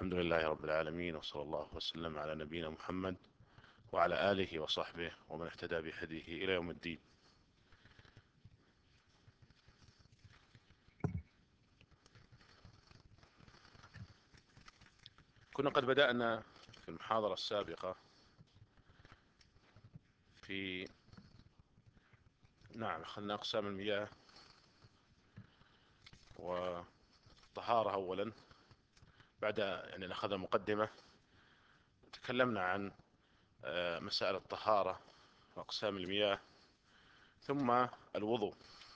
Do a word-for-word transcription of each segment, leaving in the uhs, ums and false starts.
الحمد لله رب العالمين، وصلى الله وسلم على نبينا محمد وعلى آله وصحبه ومن اهتدى بهديه إلى يوم الدين. كنا قد بدأنا في المحاضرة السابقة في نعم أخذنا أقسام المياه والطهارة أولا. بعد يعني أخذنا مقدمة، تكلمنا عن مسائل الطهارة وأقسام المياه، ثم الوضوء،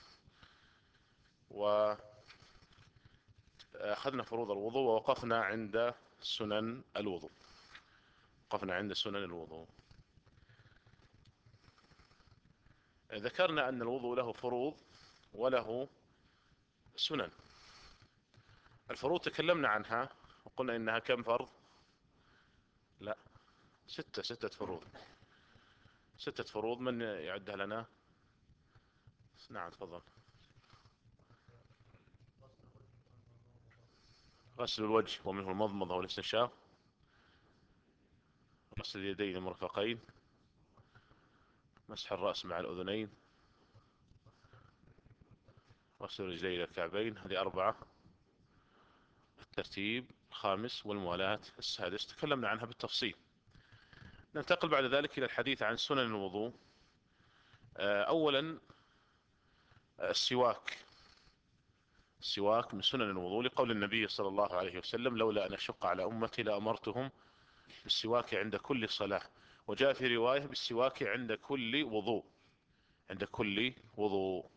وأخذنا فروض الوضوء ووقفنا عند سنن الوضوء وقفنا عند سنن الوضوء. ذكرنا أن الوضوء له فروض وله سنن. الفروض تكلمنا عنها وقلنا إنها كم فرض؟ لا، ستة ستة فروض ستة فروض. من يعدها لنا؟ نعم تفضل. غسل الوجه ومنه المضمضة والاستنشاق، غسل اليدين المرفقين، مسح الرأس مع الأذنين، غسل الرجلين إلى الكعبين. هذه أربعة. الترتيب الخامس والموالاة السادس تكلمنا عنها بالتفصيل. ننتقل بعد ذلك إلى الحديث عن سنن الوضوء. أولا السواك. السواك من سنن الوضوء لقول النبي صلى الله عليه وسلم: لولا أن أشق على أمتي لأمرتهم بالسواك عند كل صلاة. وجاء في رواية بالسواك عند كل وضوء، عند كل وضوء.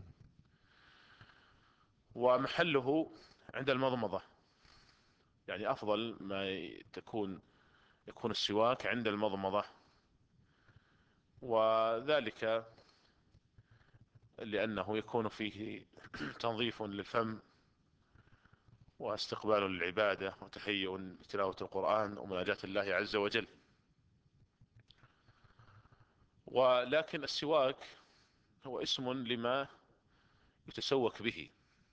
ومحله عند المضمضة، يعني أفضل ما تكون يكون السواك عند المضمضة، وذلك لأنه يكون فيه تنظيف للفم واستقبال للعبادة وتهيئ لتلاوة القرآن ومناجاة الله عز وجل. ولكن السواك هو اسم لما يتسوك به،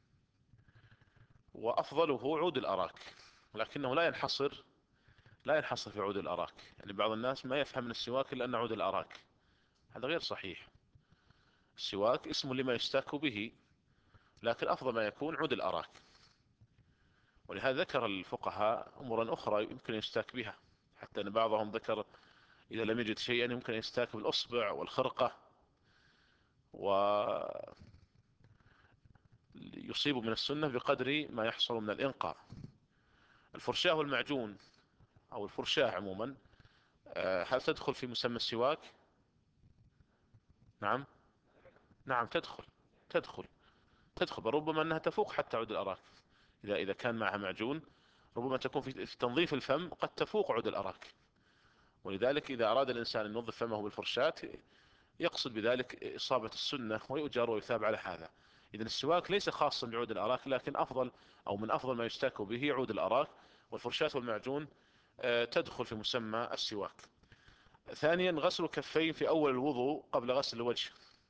وأفضله عود الأراك، ولكنه لا ينحصر لا ينحصر في عود الأراك. يعني بعض الناس ما يفهم من السواك إلا أن عود الأراك، هذا غير صحيح. السواك اسم لما يستاك به، لكن أفضل ما يكون عود الأراك. ولهذا ذكر الفقهاء أمورا أخرى يمكن يستاك بها، حتى أن بعضهم ذكر إذا لم يجد شيئا يمكن يستاك بالأصبع والخرقة، ويصيب من السنة بقدر ما يحصل من الإنقاء. الفرشاة والمعجون أو الفرشاة عموما، هل تدخل في مسمى السواك؟ نعم نعم تدخل تدخل تدخل ربما أنها تفوق حتى عود الأراك. إذا إذا كان معها معجون ربما تكون في في تنظيف الفم قد تفوق عود الأراك. ولذلك إذا أراد الإنسان أن ينظف فمه بالفرشاة يقصد بذلك إصابة السنة ويؤجر ويثاب على هذا. إذن السواك ليس خاصا بعود الأراك، لكن أفضل أو من أفضل ما يستاك به عود الأراك، والفرشاة والمعجون تدخل في مسمى السواك. ثانيا غسل الكفين في أول الوضوء قبل غسل الوجه،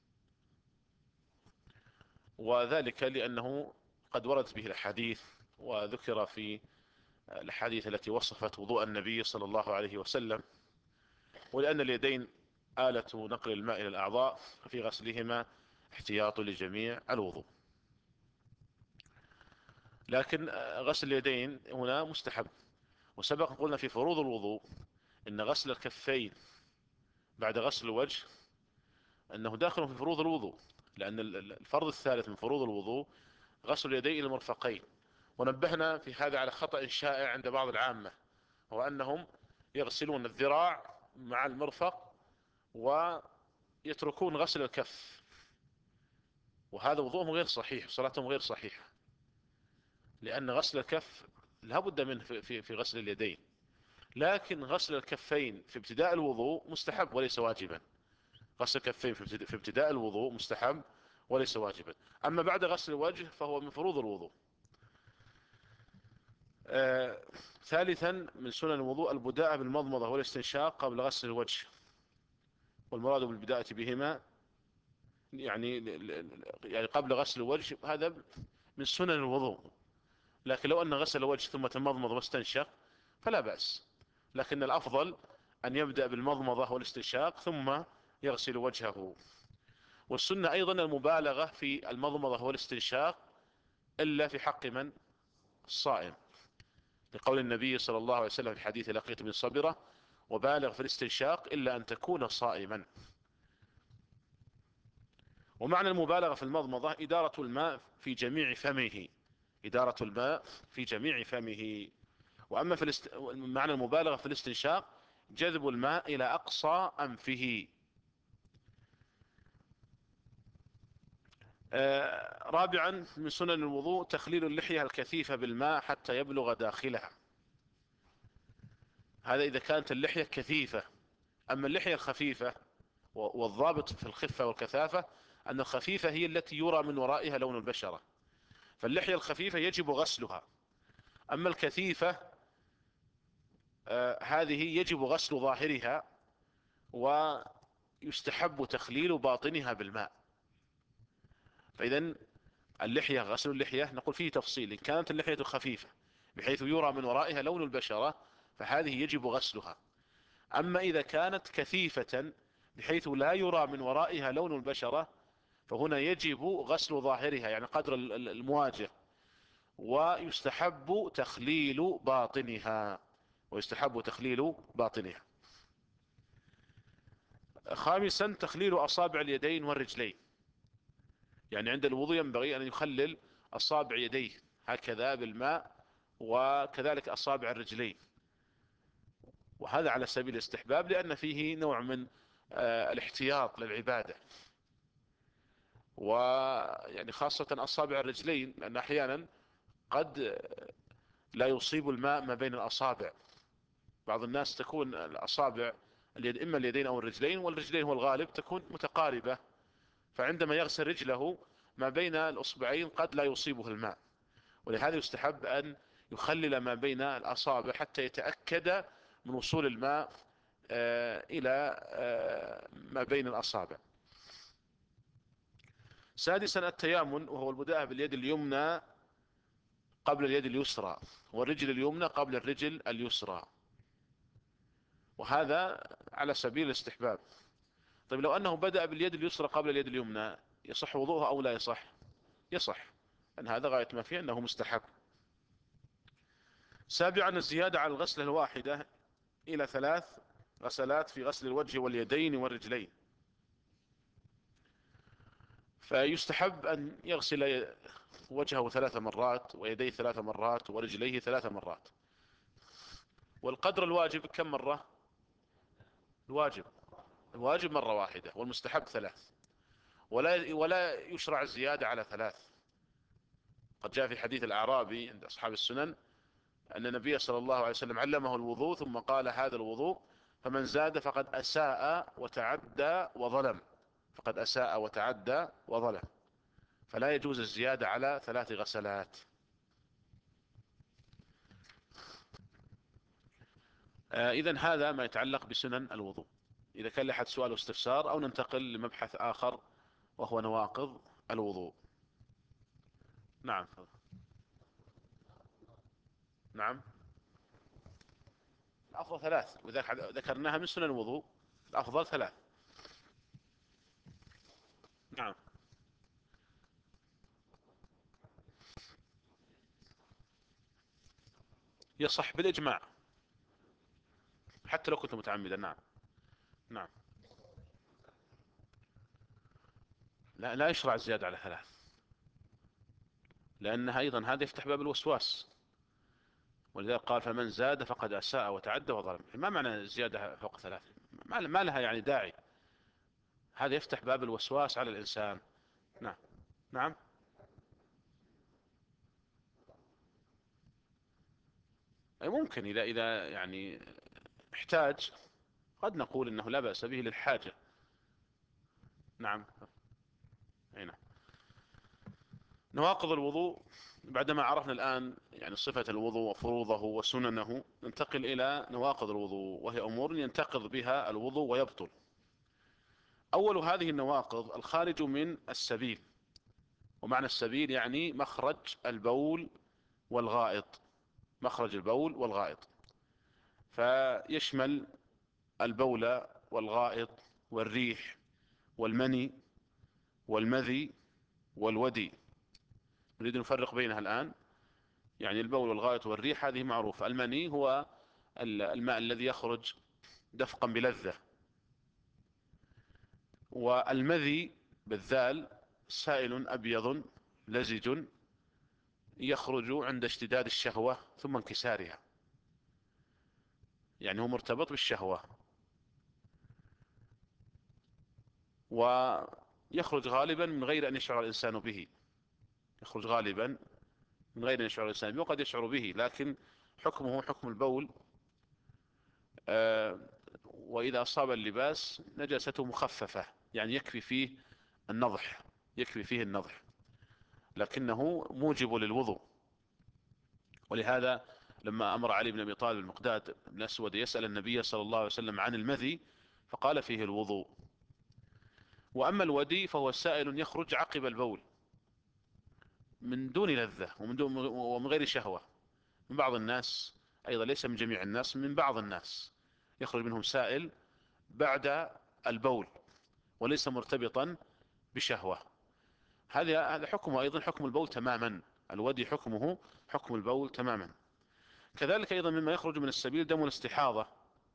وذلك لأنه قد وردت به الأحاديث، وذكر في الأحاديث التي وصفت وضوء النبي صلى الله عليه وسلم. ولأن اليدين آلة نقل الماء إلى الأعضاء، ففي غسلهما احتياط لجميع الوضوء. لكن غسل اليدين هنا مستحب. وسبق قلنا في فروض الوضوء إن غسل الكفين بعد غسل الوجه أنه داخل في فروض الوضوء، لأن الفرض الثالث من فروض الوضوء غسل اليدين إلى المرفقين. ونبهنا في هذا على خطأ شائع عند بعض العامة، هو أنهم يغسلون الذراع مع المرفق ويتركون غسل الكف، وهذا وضوءهم غير صحيح، صلاتهم غير صحيحة، لأن غسل الكف لا بد منه في, في, في غسل اليدين. لكن غسل الكفين في ابتداء الوضوء مستحب وليس واجبا. غسل الكفين في ابتداء الوضوء مستحب وليس واجبا. أما بعد غسل الوجه فهو من فروض الوضوء. آه ثالثا من سنن الوضوء البداءة بالمضمضة والاستنشاق قبل غسل الوجه، والمراد بالبداءة بهما يعني يعني قبل غسل الوجه، هذا من سنن الوضوء. لكن لو أن غسل الوجه ثم تمضمض واستنشق فلا بأس. لكن الأفضل أن يبدأ بالمضمضة والاستنشاق ثم يغسل وجهه. والسنة أيضا المبالغة في المضمضة والاستنشاق إلا في حق من؟ الصائم، لقول النبي صلى الله عليه وسلم في حديث لقيط بن صبرة: وبالغ في الاستنشاق إلا أن تكون صائما. ومعنى المبالغة في المضمضة إدارة الماء في جميع فمه، إدارة الماء في جميع فمه. وأما في الاست... معنى المبالغة في الاستنشاق جذب الماء إلى أقصى أنفه. آه رابعا من سنن الوضوء تخليل اللحية الكثيفة بالماء حتى يبلغ داخلها. هذا إذا كانت اللحية كثيفة. أما اللحية الخفيفة، والضابط في الخفة والكثافة أن الخفيفة هي التي يرى من ورائها لون البشرة، فاللحية الخفيفة يجب غسلها. أما الكثيفة آه هذه يجب غسل ظاهرها، ويستحب تخليل باطنها بالماء. فإذا اللحية، غسل اللحية نقول فيه تفصيل. إن كانت اللحية خفيفة بحيث يرى من ورائها لون البشرة فهذه يجب غسلها. أما إذا كانت كثيفة بحيث لا يرى من ورائها لون البشرة فهنا يجب غسل ظاهرها، يعني قدر المواجه، ويستحب تخليل باطنها ويستحب تخليل باطنها. خامسا تخليل أصابع اليدين والرجلين. يعني عند الوضوء ينبغي أن يخلل أصابع يديه هكذا بالماء، وكذلك أصابع الرجلين، وهذا على سبيل الاستحباب لأن فيه نوع من آه، الاحتياط للعبادة. ويعني خاصة أصابع الرجلين لأن أحيانا قد لا يصيب الماء ما بين الأصابع. بعض الناس تكون الأصابع اليد إما اليدين أو الرجلين، والرجلين هو الغالب تكون متقاربة، فعندما يغسل رجله ما بين الأصبعين قد لا يصيبه الماء، ولهذا يستحب أن يخلل ما بين الأصابع حتى يتأكد من وصول الماء آه، إلى آه، ما بين الأصابع. سادسا التيامن، وهو البداءة باليد اليمنى قبل اليد اليسرى، والرجل اليمنى قبل الرجل اليسرى، وهذا على سبيل الاستحباب. طيب لو أنه بدأ باليد اليسرى قبل اليد اليمنى يصح وضوءه أو لا يصح؟ يصح، أن هذا غاية ما فيه أنه مستحب. سابعا الزيادة على الغسلة الواحدة إلى ثلاث غسلات في غسل الوجه واليدين والرجلين. فيستحب أن يغسل وجهه ثلاث مرات ويديه ثلاث مرات ورجليه ثلاث مرات. والقدر الواجب كم مرة؟ الواجب الواجب مرة واحدة، والمستحب ثلاث، ولا ولا يشرع الزيادة على ثلاث. قد جاء في حديث الأعرابي عند أصحاب السنن أن النبي صلى الله عليه وسلم علمه الوضوء ثم قال: هذا الوضوء فمن زاد فقد أساء وتعدى وظلم، فقد أساء وتعدى وظلم. فلا يجوز الزيادة على ثلاث غسلات. آه إذن هذا ما يتعلق بسنن الوضوء. إذا كان لأحد سؤال واستفسار أو ننتقل لمبحث آخر وهو نواقض الوضوء. نعم. نعم. الأفضل ثلاث، وذلك ذكرناها من سنن الوضوء. الأفضل ثلاث. نعم. يصح بالإجماع حتى لو كنت متعمدا. نعم. نعم. لا لا يشرع الزيادة على ثلاث، لأنها أيضا هذا يفتح باب الوسواس، ولذلك قال: فمن زاد فقد أساء وتعدى وظلم. ما معنى الزيادة فوق ثلاث؟ ما لها يعني داعي، هذا يفتح باب الوسواس على الإنسان. نعم. نعم. أي ممكن إذا إذا يعني احتاج قد نقول إنه لا بأس به للحاجة. نعم. أي نعم. نواقض الوضوء. بعدما عرفنا الآن يعني صفة الوضوء وفروضه وسننه، ننتقل إلى نواقض الوضوء، وهي أمور ينتقض بها الوضوء ويبطل. أول هذه النواقض الخارج من السبيل. ومعنى السبيل يعني مخرج البول والغائط، مخرج البول والغائط. فيشمل البول والغائط والريح والمني والمذي والودي. نريد نفرق بينها الآن. يعني البول والغائط والريح هذه معروفة. المني هو الماء الذي يخرج دفقا بلذة. والمذي بالذال سائل أبيض لزج يخرج عند اشتداد الشهوة ثم انكسارها، يعني هو مرتبط بالشهوة. ويخرج غالبا من غير أن يشعر الإنسان به، يخرج غالبا من غير أن يشعر الإنسان به، وقد يشعر به لكن حكمه حكم البول. آه، وإذا أصاب اللباس نجاسته مخففة، يعني يكفي فيه النضح، يكفي فيه النضح، لكنه موجب للوضوء. ولهذا لما أمر علي بن أبي طالب المقداد بن أسود يسأل النبي صلى الله عليه وسلم عن المذي فقال فيه الوضوء. وأما الودي فهو سائل يخرج عقب البول من دون لذة ومن دون ومن غير شهوة. من بعض الناس أيضا، ليس من جميع الناس، من بعض الناس يخرج منهم سائل بعد البول وليس مرتبطا بشهوة. هذا هذا حكمه أيضا حكم البول تماما. الودي حكمه حكم البول تماما. كذلك أيضا مما يخرج من السبيل دم الاستحاضة،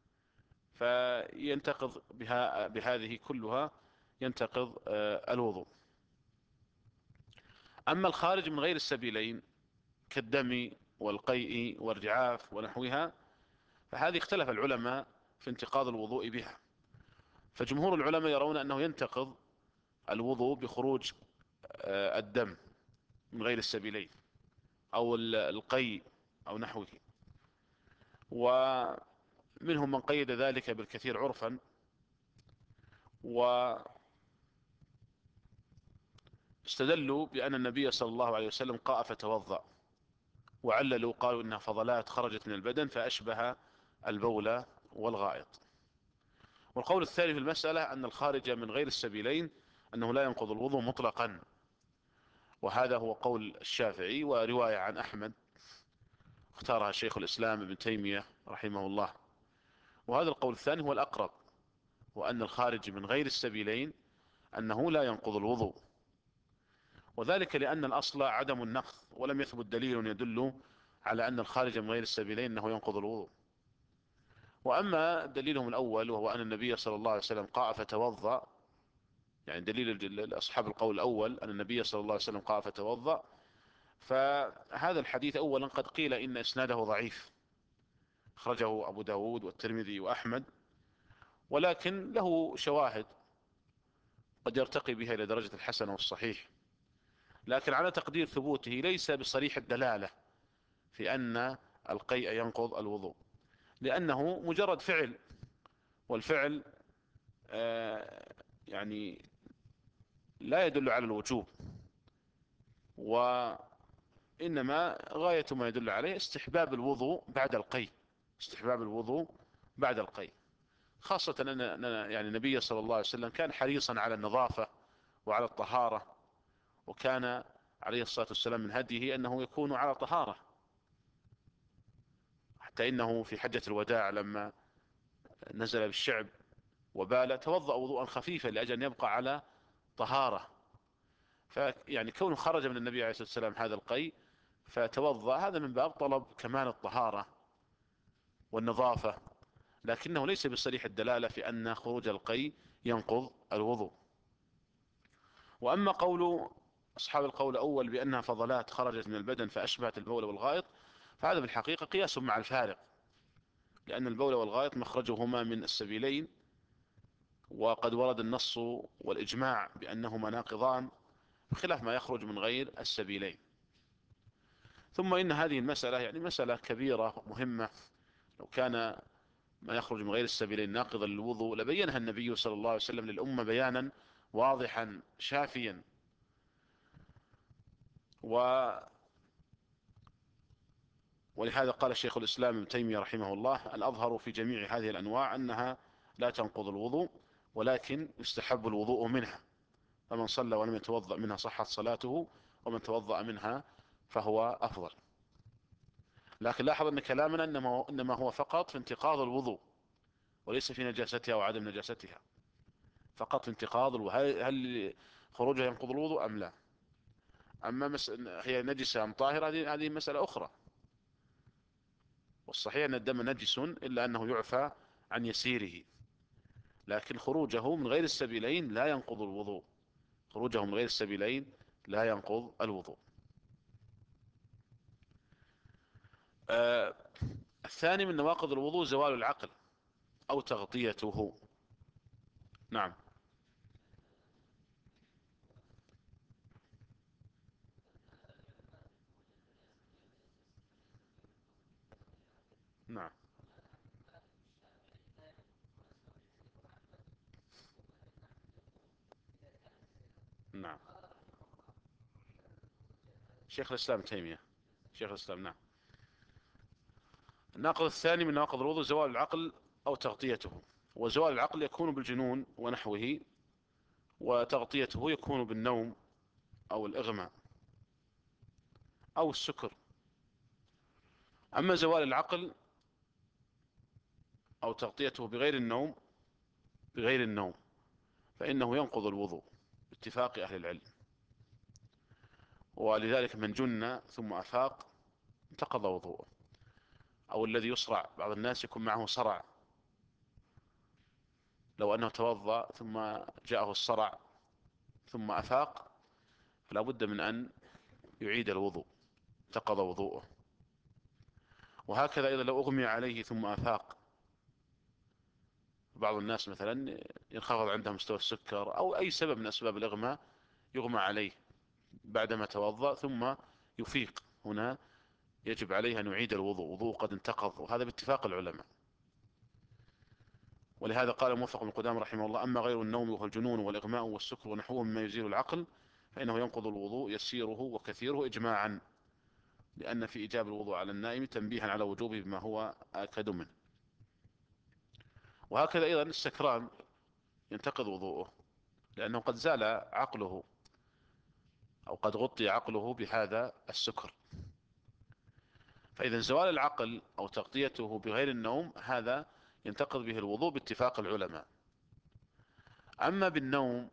فينتقض بها بهذه كلها ينتقض آه، الوضوء. أما الخارج من غير السبيلين كالدم والقيء والرعاف ونحوها، فهذه اختلف العلماء في انتقاض الوضوء بها. فجمهور العلماء يرون أنه ينتقض الوضوء بخروج آه، الدم من غير السبيلين أو القيء أو نحوه. ومنهم من قيد ذلك بالكثير عرفا، واستدلوا بأن النبي صلى الله عليه وسلم قاء فتوضأ، وعللوا قالوا إنها فضلات خرجت من البدن فأشبه البول والغائط. والقول الثاني في المسألة أن الخارج من غير السبيلين أنه لا ينقض الوضوء مطلقا، وهذا هو قول الشافعي ورواية عن أحمد اختارها شيخ الإسلام ابن تيمية رحمه الله. وهذا القول الثاني هو الأقرب، وأن الخارج من غير السبيلين أنه لا ينقض الوضوء، وذلك لأن الأصل عدم النقض، ولم يثبت دليل يدل على أن الخارج من غير السبيلين أنه ينقض الوضوء. وأما دليلهم الأول وهو أن النبي صلى الله عليه وسلم قاء فتوضأ، يعني دليل أصحاب القول الأول أن النبي صلى الله عليه وسلم قاء فتوضأ، فهذا الحديث أولا قد قيل إن إسناده ضعيف، أخرجه أبو داود والترمذي وأحمد، ولكن له شواهد قد يرتقي بها إلى درجة الحسن والصحيح، لكن على تقدير ثبوته ليس بصريح الدلالة في أن القيء ينقض الوضوء، لأنه مجرد فعل، والفعل آه يعني لا يدل على الوجوب، وإنما غاية ما يدل عليه استحباب الوضوء بعد القيء، استحباب الوضوء بعد القيء، خاصة أن يعني النبي صلى الله عليه وسلم كان حريصا على النظافة وعلى الطهارة، وكان عليه الصلاة والسلام من هديه أنه يكون على طهارة، حتى إنه في حجة الوداع لما نزل بالشعب وبال توضأ وضوءا خفيفا لأجل أن يبقى على طهارة. فيعني كونه خرج من النبي عليه الصلاة والسلام هذا القيء فتوضأ، هذا من باب طلب كمال الطهارة والنظافة، لكنه ليس بصريح الدلالة في أن خروج القيء ينقض الوضوء. وأما قول أصحاب القول الأول بأنها فضلات خرجت من البدن فأشبهت البول والغائط، فهذا في الحقيقة قياس مع الفارق، لأن البول والغائط مخرجهما من السبيلين، وقد ورد النص والإجماع بأنهما ناقضان بخلاف ما يخرج من غير السبيلين. ثم إن هذه المسألة يعني مسألة كبيرة مهمة، لو كان ما يخرج من غير السبيلين ناقضا للوضوء لبينها النبي صلى الله عليه وسلم للأمة بيانا واضحا شافيا. و ولهذا قال الشيخ الإسلام ابن تيمية رحمه الله: الأظهر في جميع هذه الأنواع أنها لا تنقض الوضوء، ولكن يستحب الوضوء منها، فمن صلى ولم يتوضأ منها صحت صلاته، ومن توضأ منها فهو أفضل. لكن لاحظ أن كلامنا إنما هو, إنما هو فقط في انتقاض الوضوء، وليس في نجاستها وعدم نجاستها، فقط في انتقاض الوضوء. هل, هل خروجها ينقض الوضوء أم لا؟ أما مس... هي نجسة أم طاهرة، هذه هذه مسألة أخرى. والصحيح أن الدم نجس إلا أنه يعفى عن يسيره، لكن خروجه من غير السبيلين لا ينقض الوضوء. خروجه من غير السبيلين لا ينقض الوضوء. آه الثاني من نواقض الوضوء زوال العقل أو تغطيته. نعم. نعم. نعم. شيخ الإسلام تيمية. شيخ الإسلام. نعم. الناقض الثاني من نواقض الوضوء زوال العقل أو تغطيته. وزوال العقل يكون بالجنون ونحوه، وتغطيته يكون بالنوم أو الإغماء أو السكر. أما زوال العقل أو تغطيته بغير النوم بغير النوم فإنه ينقض الوضوء باتفاق أهل العلم. ولذلك من جن ثم أفاق انتقض وضوءه. أو الذي يصرع، بعض الناس يكون معه صرع، لو أنه توضأ ثم جاءه الصرع ثم أفاق فلا بد من أن يعيد الوضوء، انتقض وضوءه. وهكذا أيضا لو أغمي عليه ثم أفاق، بعض الناس مثلا ينخفض عنده مستوى السكر أو أي سبب من أسباب الإغماء، يغمى عليه بعدما توضأ ثم يفيق، هنا يجب عليه أن يعيد الوضوء، وضوء قد انتقض، وهذا باتفاق العلماء. ولهذا قال موفق بن قدامة رحمه الله: أما غير النوم وهو الجنون والإغماء والسكر ونحوه مما يزيل العقل فإنه ينقض الوضوء يسيره وكثيره إجماعا، لأن في إيجاب الوضوء على النائم تنبيها على وجوبه بما هو آكد منه. وهكذا أيضا السكران ينتقض وضوءه، لأنه قد زال عقله أو قد غطي عقله بهذا السكر. فإذا زوال العقل أو تغطيته بغير النوم هذا ينتقض به الوضوء باتفاق العلماء. أما بالنوم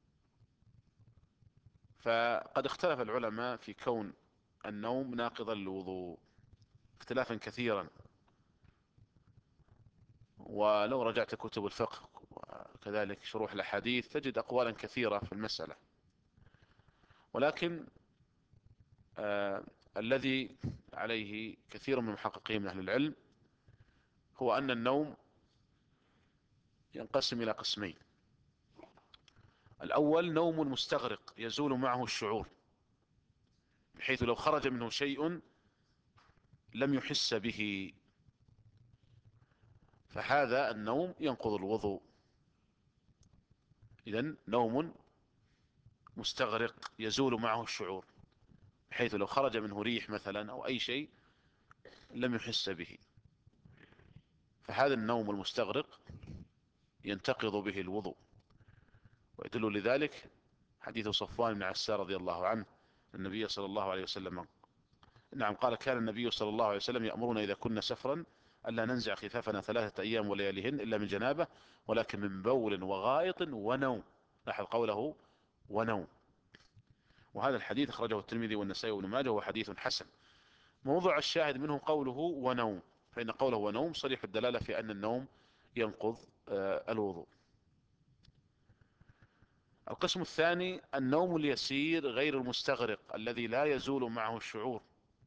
فقد اختلف العلماء في كون النوم ناقضا للوضوء اختلافا كثيرا. ولو رجعت كتب الفقه وكذلك شروح الأحاديث تجد أقوالا كثيرة في المسألة. ولكن آه الذي عليه كثير من المحققين من أهل العلم هو أن النوم ينقسم إلى قسمين. الأول نوم مستغرق يزول معه الشعور، بحيث لو خرج منه شيء لم يحس به، فهذا النوم ينقض الوضوء. إذن نوم مستغرق يزول معه الشعور، بحيث لو خرج منه ريح مثلا أو أي شيء لم يحس به، فهذا النوم المستغرق ينتقض به الوضوء. ويدل لذلك حديث صفوان بن عسار رضي الله عنه النبي صلى الله عليه وسلم، نعم قال: كان النبي صلى الله عليه وسلم يأمرنا إذا كنا سفرا ألا ننزع خفافنا ثلاثة أيام ولياليهن إلا من جنابة، ولكن من بول وغائط ونوم. لاحظ قوله ونوم. وهذا الحديث أخرجه الترمذي والنسائي وابن ماجه وهو حديث حسن. موضوع الشاهد منه قوله ونوم، فإن قوله ونوم صريح الدلالة في أن النوم ينقض آه الوضوء. القسم الثاني النوم اليسير غير المستغرق الذي لا يزول معه الشعور،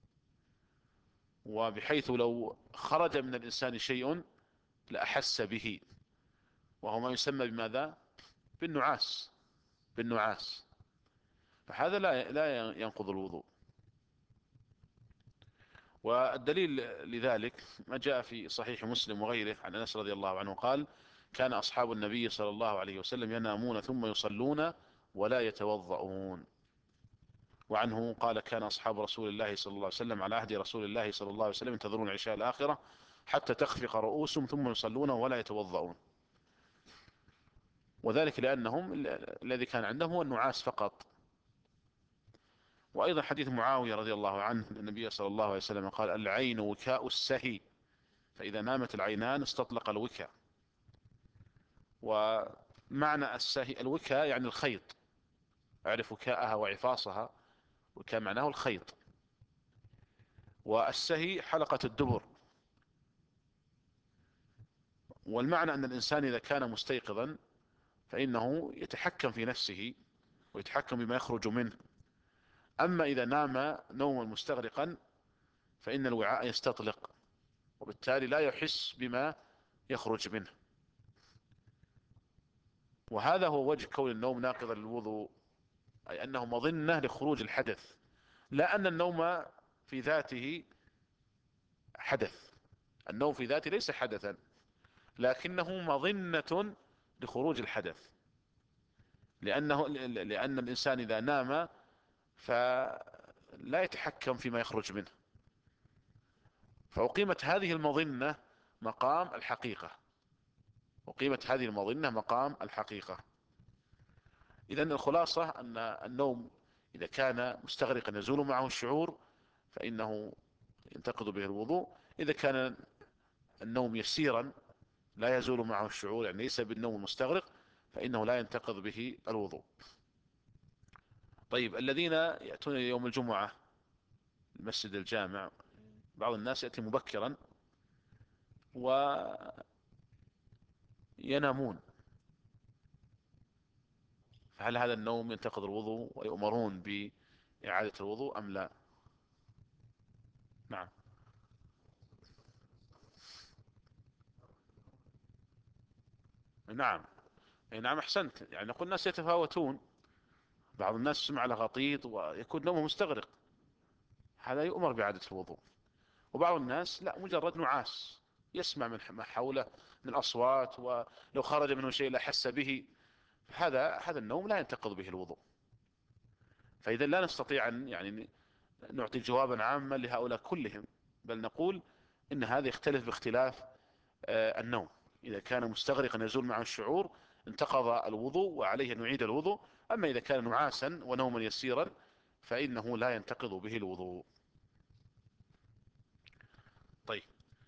وبحيث لو خرج من الإنسان شيء لأحس به، وهو ما يسمى بماذا؟ بالنعاس. بالنعاس. فهذا لا لا ينقض الوضوء. والدليل لذلك ما جاء في صحيح مسلم وغيره عن أنس رضي الله عنه قال: كان أصحاب النبي صلى الله عليه وسلم ينامون ثم يصلون ولا يتوضؤون. وعنه قال: كان أصحاب رسول الله صلى الله عليه وسلم على عهد رسول الله صلى الله عليه وسلم ينتظرون العشاء الآخرة حتى تخفق رؤوسهم ثم يصلون ولا يتوضؤون. وذلك لأنهم الذي كان عندهم هو النعاس فقط. وأيضا حديث معاوية رضي الله عنه أن النبي صلى الله عليه وسلم قال: العين وكاء السهي، فإذا نامت العينان استطلق الوكاء. ومعنى السهي الوكاء يعني الخيط، أعرف وكاءها وعفاصها. وكاء معناه الخيط. والسهي حلقة الدبر. والمعنى أن الإنسان إذا كان مستيقظا فإنه يتحكم في نفسه ويتحكم بما يخرج منه. أما إذا نام نوما مستغرقا فإن الوعاء يستطلق، وبالتالي لا يحس بما يخرج منه. وهذا هو وجه كون النوم ناقضا للوضوء، أي أنه مظنة لخروج الحدث، لا أن النوم في ذاته حدث. النوم في ذاته ليس حدثا، لكنه مظنة لخروج الحدث، لأنه لأن الإنسان إذا نام فلا يتحكم فيما يخرج منه، فأقيمت هذه المظنة مقام الحقيقة. أقيمت هذه المظنة مقام الحقيقة. إذن الخلاصة أن النوم إذا كان مستغرقا يزول معه الشعور فإنه ينتقض به الوضوء. إذا كان النوم يسيرا لا يزول معه الشعور، يعني ليس بالنوم المستغرق، فإنه لا ينتقض به الوضوء. طيب، الذين يأتون يوم الجمعة المسجد الجامع، بعض الناس يأتي مبكرا وينامون، فهل هذا النوم ينتقض الوضوء ويؤمرون بإعادة الوضوء أم لا؟ نعم. نعم. أي نعم، أحسنت. يعني نقول الناس يتفاوتون، بعض الناس سمع له غطيط ويكون نومه مستغرق، هذا يؤمر بإعادة الوضوء. وبعض الناس لا، مجرد نعاس، يسمع من ما حوله من أصوات، ولو خرج منه شيء لا حس به، هذا هذا النوم لا ينتقض به الوضوء. فإذا لا نستطيع أن يعني نعطي جوابا عاما لهؤلاء كلهم، بل نقول إن هذا يختلف باختلاف آه، النوم. إذا كان مستغرقا يزول معه الشعور انتقض الوضوء وعليه أن يعيد الوضوء. أما إذا كان نعاسا ونوما يسيرا فإنه لا ينتقض به الوضوء. طيب،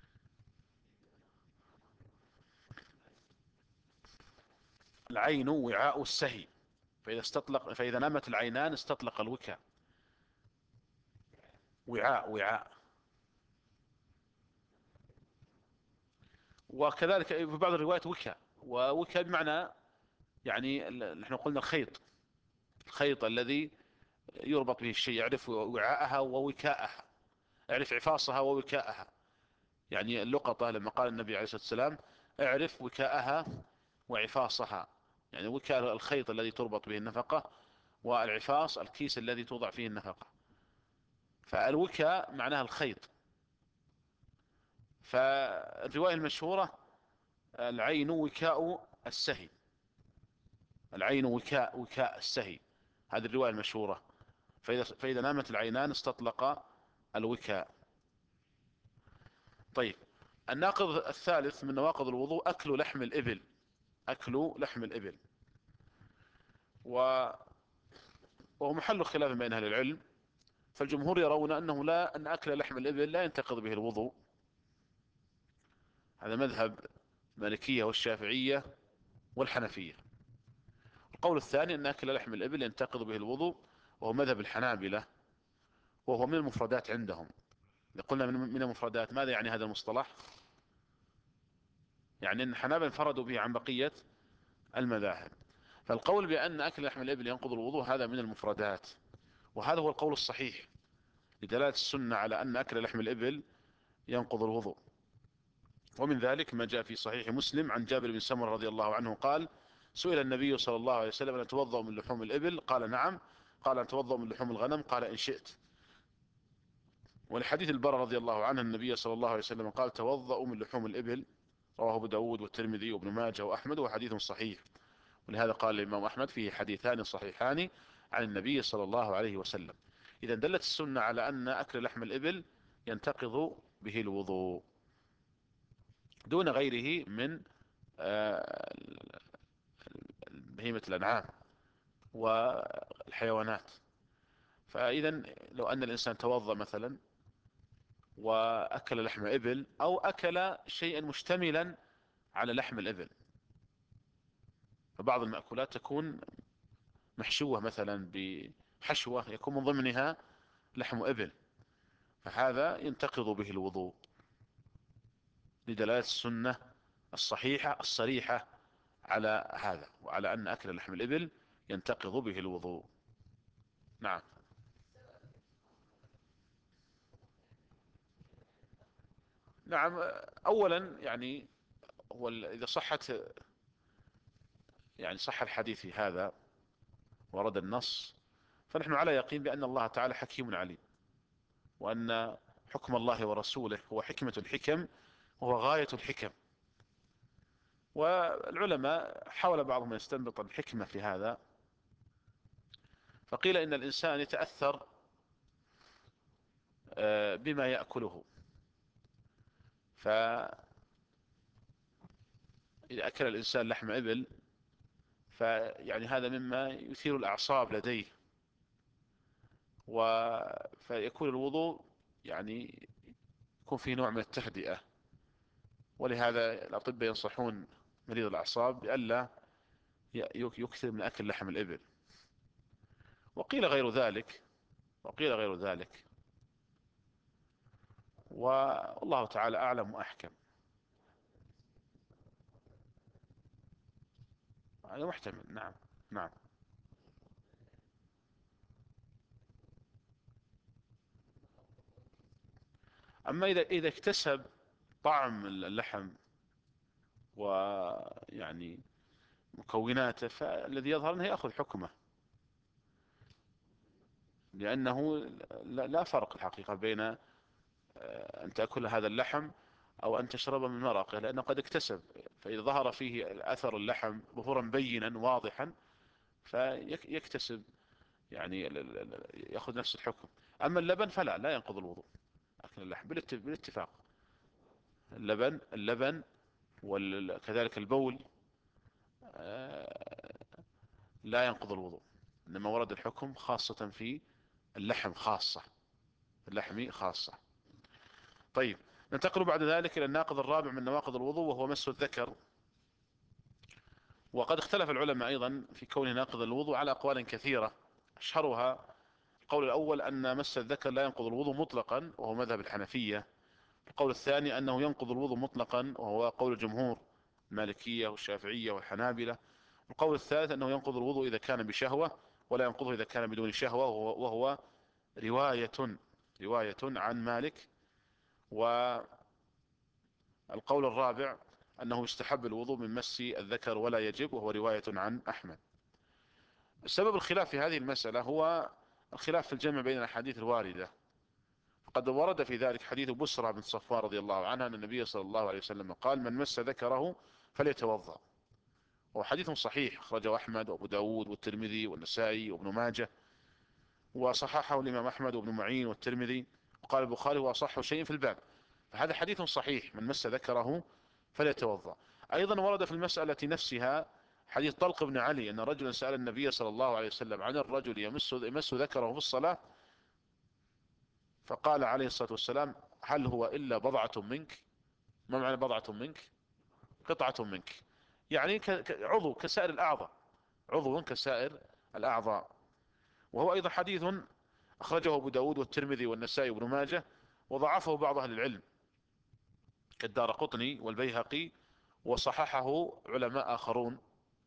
العين وعاء السهي، فإذا استطلق فإذا نامت العينان استطلق الوكاء. وعاء وعاء. وكذلك في بعض الروايات وكاء، ووكاء بمعنى يعني ال- نحن قلنا الخيط، الخيط الذي يربط به الشيء. يعرف وعاءها ووكاءها، يعرف عفاصها ووكاءها. يعني اللقطة لما قال النبي عليه الصلاة والسلام: اعرف وكاءها وعفاصها، يعني وكاء الخيط الذي تربط به النفقة، والعفاص الكيس الذي توضع فيه النفقة. فالوكاء معناها الخيط. فالرواية المشهورة: العين وكاء السهي. العين وكاء وكاء السهي، هذه الرواية المشهورة. فإذا, فإذا نامت العينان استطلق الوكاء. طيب، الناقض الثالث من نواقض الوضوء أكل لحم الإبل. أكل لحم الإبل، و- وهو محل خلاف بين أهل العلم. فالجمهور يرون أنه لا أن أكل لحم الإبل لا ينتقض به الوضوء. هذا مذهب المالكية والشافعية والحنفية. القول الثاني أن أكل لحم الإبل ينتقض به الوضوء، وهو مذهب الحنابلة، وهو من المفردات عندهم. إذا قلنا من من المفردات، ماذا يعني هذا المصطلح؟ يعني أن الحنابلة انفردوا به عن بقية المذاهب. فالقول بأن أكل لحم الإبل ينقض الوضوء هذا من المفردات، وهذا هو القول الصحيح لدلالة السنة على أن أكل لحم الإبل ينقض الوضوء. ومن ذلك ما جاء في صحيح مسلم عن جابر بن سمرة رضي الله عنه قال: سئل النبي صلى الله عليه وسلم: أن أتوضأ من لحوم الإبل؟ قال: نعم. قال: أن أتوضأ من لحوم الغنم؟ قال: إن شئت. ولحديث البراء رضي الله عنه النبي صلى الله عليه وسلم قال: توضأوا من لحوم الإبل. رواه أبو داود والترمذي وابن ماجه وأحمد، وحديث صحيح. ولهذا قال الإمام أحمد: فيه حديثان صحيحان عن النبي صلى الله عليه وسلم. إذا دلت السنة على أن أكل لحم الإبل ينتقض به الوضوء دون غيره من آه، بهيمة الأنعام والحيوانات. فإذا لو أن الإنسان توضأ مثلا وأكل لحم إبل أو أكل شيئا مشتملا على لحم الإبل، فبعض المأكولات تكون محشوة مثلا بحشوة يكون من ضمنها لحم إبل، فهذا ينتقض به الوضوء لدلالة السنة الصحيحة الصريحة على هذا، وعلى أن أكل لحم الإبل ينتقض به الوضوء. نعم. نعم. أولا يعني هو ال- إذا صحت يعني صح الحديث في هذا ورد النص، فنحن على يقين بأن الله تعالى حكيم عليم، وأن حكم الله ورسوله هو حكمة الحكم وهو غاية الحكم. والعلماء حاول بعضهم يستنبط الحكمة في هذا، فقيل إن الإنسان يتأثر آه، بما يأكله، فإذا أكل الإنسان لحم إبل فيعني هذا مما يثير الأعصاب لديه، و فيكون الوضوء يعني يكون فيه نوع من التهدئة. ولهذا الأطباء ينصحون مريض الأعصاب بألا ي- يكثر من أكل لحم الإبل. وقيل غير ذلك، وقيل غير ذلك، والله تعالى أعلم وأحكم. هذا محتمل. نعم. نعم. أما إذا إذا اكتسب طعم اللحم ويعني مكوناته، فالذي يظهر أنه يأخذ حكمه، لأنه لا لا فرق الحقيقة بين آه، أن تأكل هذا اللحم أو أن تشرب من مرقه، لأنه قد اكتسب. فإذا ظهر فيه أثر اللحم ظهورا بينا واضحا فيكتسب يعني ال- ال- ال- يأخذ نفس الحكم. أما اللبن فلا لا ينقض الوضوء، أكل اللحم بالات- بالاتفاق. اللبن اللبن وكذلك البول آه، لا ينقض الوضوء، إنما ورد الحكم خاصة في اللحم، خاصة اللحم خاصة. طيب، ننتقل بعد ذلك إلى الناقض الرابع من نواقض الوضوء، وهو مس الذكر. وقد اختلف العلماء أيضا في كونه ناقض الوضوء على أقوال كثيرة، أشهرها القول الأول أن مس الذكر لا ينقض الوضوء مطلقا، وهو مذهب الحنفية. القول الثاني أنه ينقض الوضوء مطلقا، وهو قول الجمهور المالكية والشافعية والحنابلة. القول الثالث أنه ينقض الوضوء إذا كان بشهوة، ولا ينقضه إذا كان بدون شهوة، وهو, وهو رواية رواية عن مالك. والقول الرابع أنه يستحب الوضوء من مس الذكر ولا يجب، وهو رواية عن أحمد. السبب الخلاف في هذه المسألة هو الخلاف في الجمع بين الأحاديث الواردة. فقد ورد في ذلك حديث بسرى بن صفوان رضي الله عنها أن النبي صلى الله عليه وسلم قال: من مس ذكره فليتوضأ. وهو حديث صحيح، أخرجه أحمد وأبو داود والترمذي والنسائي وابن ماجه، وصححه الإمام أحمد وابن معين والترمذي، وقال البخاري هو أصح شيء في الباب. فهذا حديث صحيح، من مس ذكره فليتوضأ. أيضا ورد في المسألة نفسها حديث طلق بن علي أن رجلا سأل النبي صلى الله عليه وسلم عن الرجل يمس يمس ذكره في الصلاة، فقال عليه الصلاة والسلام: هل هو إلا بضعة منك؟ ما معنى بضعة منك؟ قطعة منك، يعني ك- ك- عضو كسائر الأعضاء، عضو كسائر الأعضاء. وهو أيضا حديث أخرجه أبو داود والترمذي والنسائي وابن ماجه، وضعفه بعض أهل العلم كالدارقطني والبيهقي، وصححه علماء آخرون.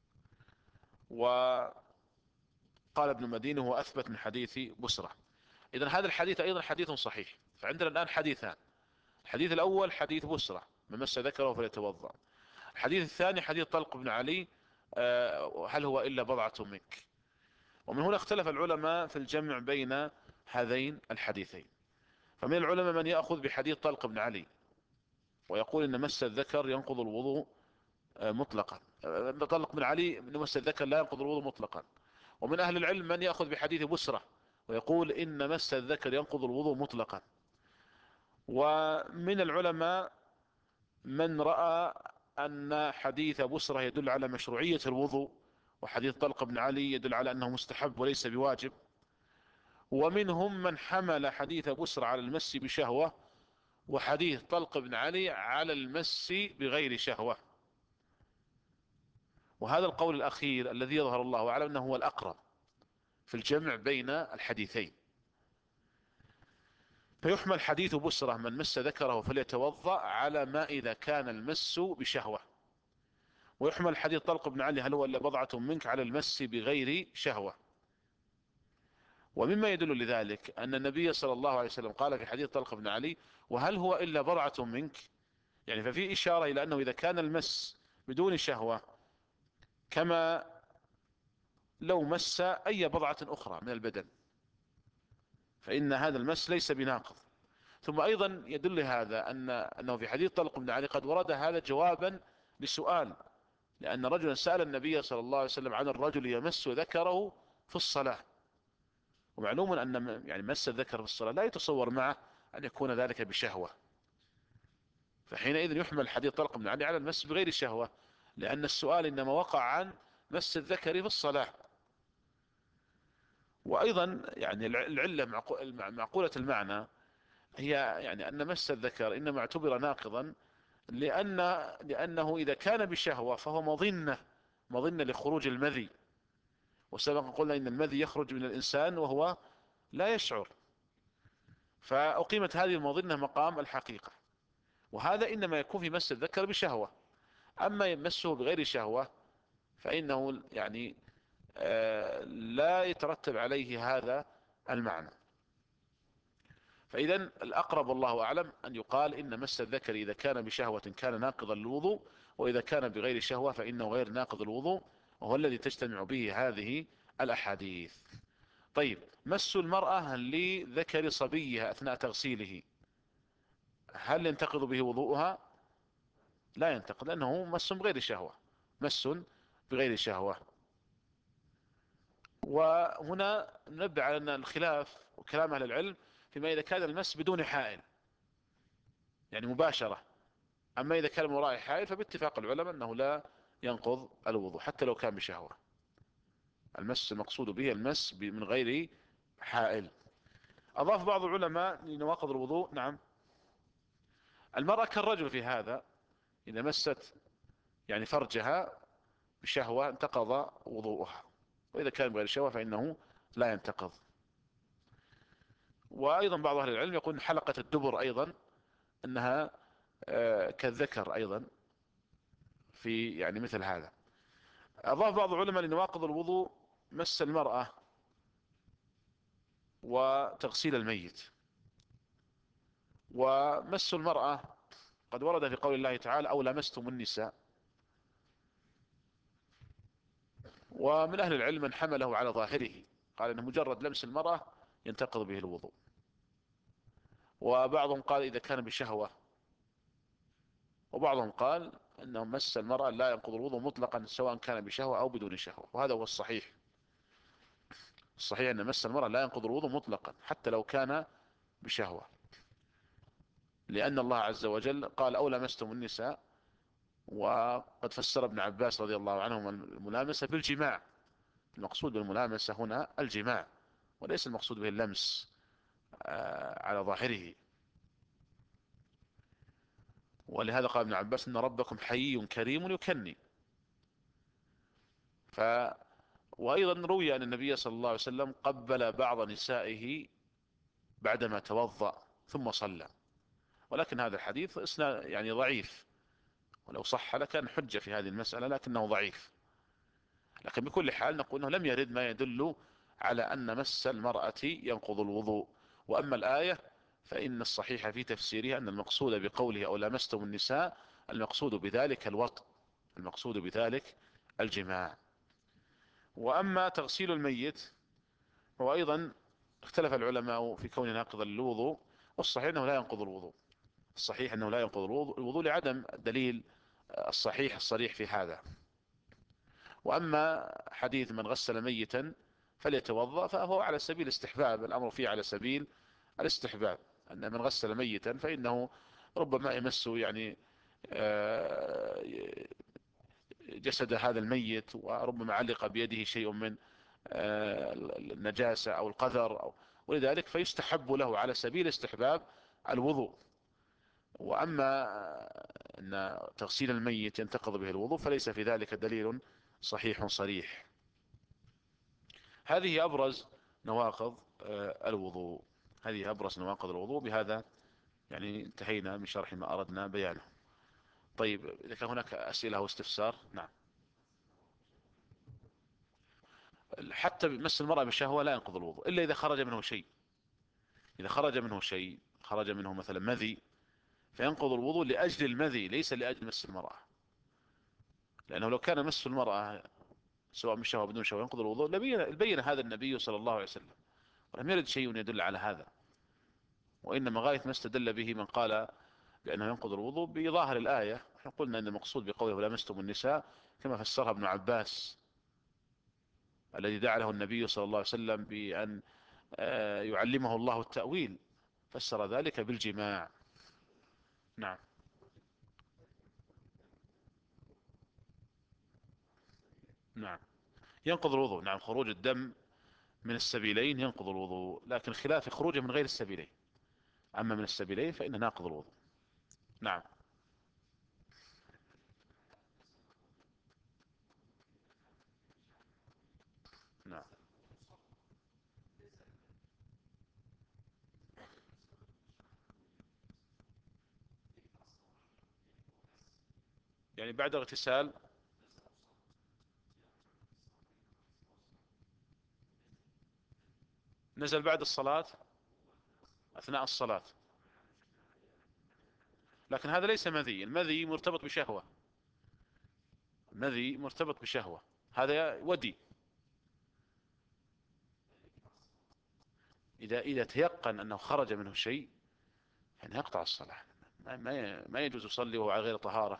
وقال ابن مدين هو أثبت من حديث بسرة. إذن هذا الحديث أيضا حديث صحيح. فعندنا الآن حديثان: الحديث الأول حديث بسرة من مس ذكره فليتوضأ. الحديث الثاني حديث طلق بن علي: آه، هل هو إلا بضعة منك؟ ومن هنا اختلف العلماء في الجمع بين هذين الحديثين. فمن العلماء من يأخذ بحديث طلق بن علي ويقول إن مس الذكر ينقض الوضوء آه، مطلقا. آه، طلق بن علي إن مس الذكر لا ينقض الوضوء مطلقا. ومن أهل العلم من يأخذ بحديث بسرة ويقول إن مس الذكر ينقض الوضوء مطلقا. ومن العلماء من رأى أن حديث بسرة يدل على مشروعية الوضوء، وحديث طلق بن علي يدل على أنه مستحب وليس بواجب. ومنهم من حمل حديث بسر على المس بشهوة، وحديث طلق بن علي على المس بغير شهوة. وهذا القول الأخير الذي يظهر الله أعلم أنه هو الأقرب في الجمع بين الحديثين. فيحمل حديث بسرة من مس ذكره فليتوضأ على ما إذا كان المس بشهوة، ويحمل حديث طلق بن علي هل هو إلا بضعة منك على المس بغير شهوة. ومما يدل لذلك أن النبي صلى الله عليه وسلم قال في حديث طلق بن علي وهل هو إلا بضعة منك، يعني ففي إشارة إلى أنه إذا كان المس بدون شهوة كما لو مس أي بضعة أخرى من البدن فإن هذا المس ليس بناقض. ثم أيضا يدل هذا أن أنه في حديث طلق بن علي قد ورد هذا جوابا لسؤال، لأن رجلا سأل النبي صلى الله عليه وسلم عن الرجل يمس ذكره في الصلاة، ومعلوم أن يعني مس الذكر في الصلاة لا يتصور معه أن يكون ذلك بشهوة، فحينئذ يحمل حديث طلق بن علي على المس بغير شهوة، لأن السؤال إنما وقع عن مس الذكر في الصلاة. وأيضا يعني العلة معقولة المعنى هي يعني أن مس الذكر إنما اعتبر ناقضا لأن لأنه إذا كان بشهوة فهو مظنة مظنة لخروج المذي، وسبق قلنا إن المذي يخرج من الإنسان وهو لا يشعر، فأقيمت هذه المظنة مقام الحقيقة، وهذا إنما يكون في مس الذكر بشهوة. أما يمسه بغير شهوة فإنه يعني آه لا يترتب عليه هذا المعنى. فإذا الأقرب والله أعلم أن يقال إن مس الذكر إذا كان بشهوة كان ناقضا للوضوء، وإذا كان بغير شهوة فإنه غير ناقض الوضوء، وهو الذي تجتمع به هذه الأحاديث. طيب، مس المرأة لذكر صبيها أثناء تغسيله هل ينتقض به وضوءها؟ لا ينتقض، لأنه مس بغير شهوة، مس بغير شهوة. وهنا ننبه على أن الخلاف وكلام أهل العلم فيما إذا كان المس بدون حائل يعني مباشرة، أما إذا كان من وراء حائل فباتفاق العلماء أنه لا ينقض الوضوء حتى لو كان بشهوة. المس المقصود به المس من غير حائل. أضاف بعض العلماء لنواقض الوضوء نعم المرأة كالرجل في هذا، إذا مست يعني فرجها بشهوة انتقض وضوءها، وإذا كان بغير شهوة فإنه لا ينتقض. وأيضا بعض أهل العلم يقول حلقة الدبر أيضا أنها آه، كالذكر أيضا في يعني مثل هذا. أضاف بعض العلماء لنواقض الوضوء مس المرأة وتغسيل الميت. ومس المرأة قد ورد في قول الله تعالى أو لمستم النساء، ومن أهل العلم من حمله على ظاهره قال إن مجرد لمس المرأة ينتقض به الوضوء، وبعضهم قال إذا كان بشهوة، وبعضهم قال أنه مس المرأة لا ينقض الوضوء مطلقا سواء كان بشهوة أو بدون شهوة، وهذا هو الصحيح. الصحيح أن مس المرأة لا ينقض الوضوء مطلقا حتى لو كان بشهوة، لأن الله عز وجل قال أو لمستم النساء، وقد فسر ابن عباس رضي الله عنهما الملامسة بالجماع، المقصود بالملامسة هنا الجماع وليس المقصود به اللمس آه، على ظاهره. ولهذا قال ابن عباس إن ربكم حيي كريم يكني. ف وأيضا روي أن النبي صلى الله عليه وسلم قبل بعض نسائه بعدما توضأ ثم صلى، ولكن هذا الحديث إسناد يعني ضعيف، ولو صح لكان حجة في هذه المسألة لكنه ضعيف. لكن بكل حال نقول أنه لم يرد ما يدل على أن مس المرأة ينقض الوضوء. وأما الآية فإن الصحيح في تفسيرها أن المقصود بقوله أو لمستم النساء المقصود بذلك الوطء، المقصود بذلك الجماع. وأما تغسيل الميت هو أيضا اختلف العلماء في كونه ناقضا للوضوء، والصحيح أنه لا ينقض الوضوء، الصحيح أنه لا ينقض الوضوء الوضوء لعدم الدليل الصحيح الصريح في هذا. وأما حديث من غسل ميتا فليتوضأ فهو على سبيل الاستحباب، الأمر فيه على سبيل الاستحباب، أن من غسل ميتا فإنه ربما يمس يعني آه، جسد هذا الميت، وربما علق بيده شيء من آه، النجاسة أو القذر أو ولذلك فيستحب له على سبيل الاستحباب الوضوء. وأما أن تغسيل الميت ينتقض به الوضوء فليس في ذلك دليل صحيح صريح. هذه أبرز نواقض آه، الوضوء. هذه أبرز نواقض الوضوء. بهذا يعني انتهينا من شرح ما أردنا بيانه. طيب، إذا كان هناك أسئلة أو استفسار. نعم. حتى مس المرأة بالشهوة لا ينقض الوضوء إلا إذا خرج منه شيء. إذا خرج منه شيء، خرج منه مثلا مذي، فينقض الوضوء لأجل المذي ليس لأجل مس المرأة. لأنه لو كان مس المرأة سواء بالشهوة أو بدون شهوة ينقض الوضوء لبين بين هذا النبي صلى الله عليه وسلم، ولم يرد شيء يدل على هذا. وإنما غاية ما استدل به من قال بأنه ينقض الوضوء بظاهر الآية. احنا قلنا أن المقصود بقوله لمستم النساء كما فسرها ابن عباس الذي دعا له النبي صلى الله عليه وسلم بأن آه، يعلمه الله التأويل، فسر ذلك بالجماع. نعم. نعم، ينقض الوضوء. نعم، خروج الدم من السبيلين ينقض الوضوء، لكن خلاف خروجه من غير السبيلين. أما من السبيلين فإنه ناقض الوضوء. نعم. نعم، يعني بعد اغتسال. نزل بعد الصلاة، أثناء الصلاة. لكن هذا ليس مذي. المذي مرتبط بشهوة. المذي مرتبط بشهوة، هذا ودي. إذا إذا تيقن أنه خرج منه شيء يعني يقطع الصلاة. ما ما ما يجوز يصلي وهو على غير طهارة.